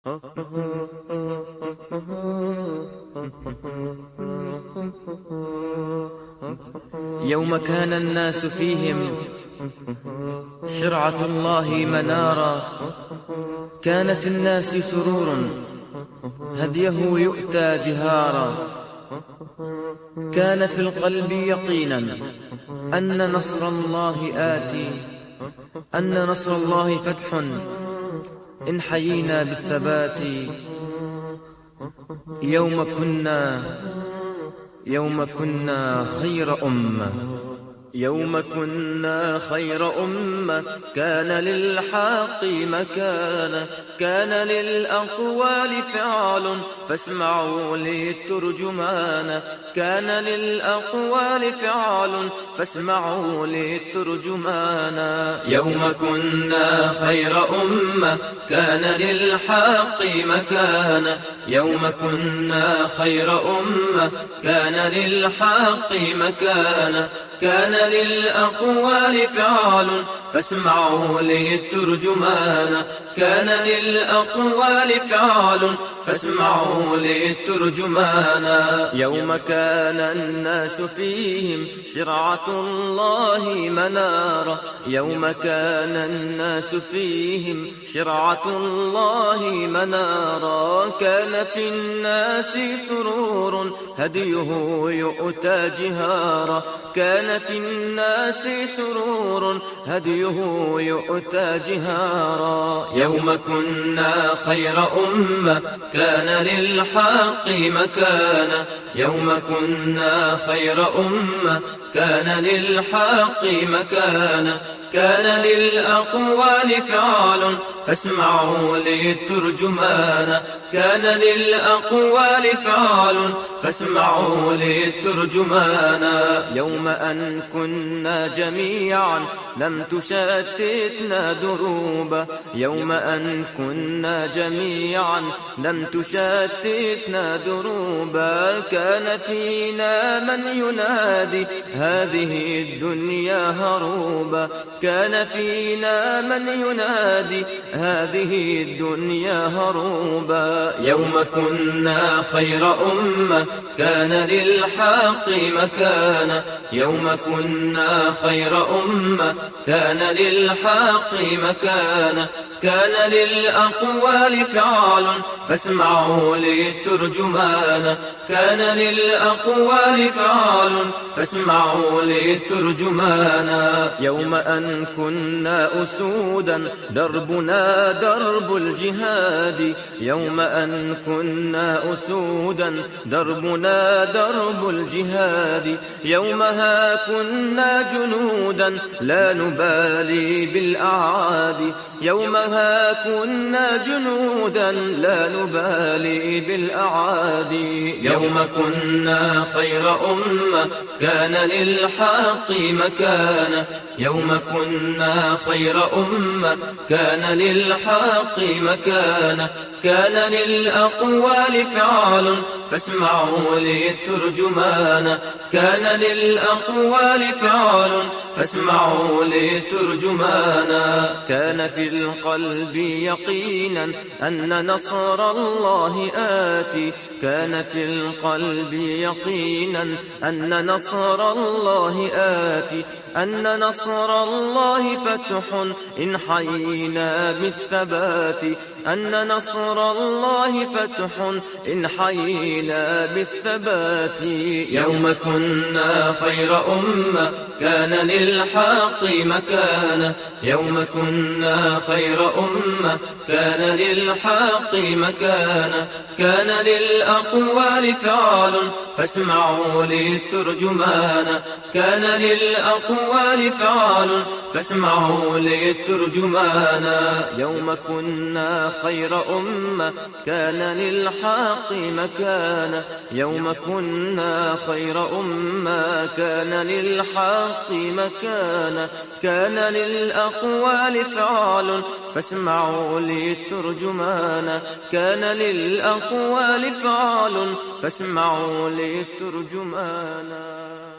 يوم كان الناس فيهم شرعة الله منارا، كان في الناس سرور هديه يؤتى جهارا، كان في القلب يقينا أن نصر الله آتي، أن نصر الله فتح إن حيينا بالثبات. يوم كنا خير أمة، يوم كنا خير أمة، كان للحق مكانة، كان للأقوال فعال فاسمعوا للترجمان، كان للأقوال فعال فاسمعوا للترجمان. يوم كنا خير أمة، كان للحق مكانة، يوم كنا خير أمة، كان للحق مكانة، كان للأقوال فعال فاسمعوا للترجمان، كان للأقوال فعال فاسمعوا للترجمان. يوم كان الناس فيهم شرعة الله منارا، يوم كان الناس فيهم شرعة الله منارا، كان في الناس سرور هديه يؤتى جهارا، كان في الناس سرور هديه يؤتى جهارا. يوم كنا خير أمة، كان للحق مكانة، يوم كنا خير أمة، كان للحق مكانة، كان للأقوال فعال فاسمعوا للترجمان، كان للأقوال فعال فاسمعوا للترجمان. يوم أن كنا جميعا لم تشتتنا دروبا، يوم أن كنا جميعا لم تشتتنا دروبا، كان فينا من ينادي هذه الدنيا هروبا، كان فينا من ينادي هذه الدنيا هروبا. يوم كنا خير أمة، كان للحق مكانة، يوم كنا خير أمة، كان للحق مكانة، كان للأقوال فعال فاسمعوا للترجمان، كان للأقوال فعال فاسمعوا للترجمان. يوم أن كنا أسودا دربنا درب الجهاد، يوم أن كنا أسودا دربنا درب الجهاد، يومها كنا جنودا لا نبالي بالأعادي، يومها كنا جنودا لا نبالي بالأعادي. يوم كنا خير أمة، كان للحق مكانة، يوم كنا خير أمة، كان للحق مكانة، كان للأقوال فعال فاسمعوا للترجمان، كان للأقوال فعال فاسمعوا للترجمان. كان في القلب يقينا أن نصر الله آتي، كان في القلب يقينا أن نصر الله آتي، أن نصر الله فتح إن حيينا بالثبات، أن نصر الله فتح إن حيينا بالثبات. يوم كنا خير أمة، كان للحق مكانة، يوم كنا خير أمة، كان للحق مكانة، كان للأقوال فعال فاسمعوا للترجمان، كان للأقوال فعال فاسمعوا للترجمان. يوم كنا خير أمة، كان للحق مكانة، يوم كنا خير أمة، كان للحق مكانة، كان للأقوال فعال فاسمعوا للترجمان، كان للأقوال فعال فاسمعوا للترجمان.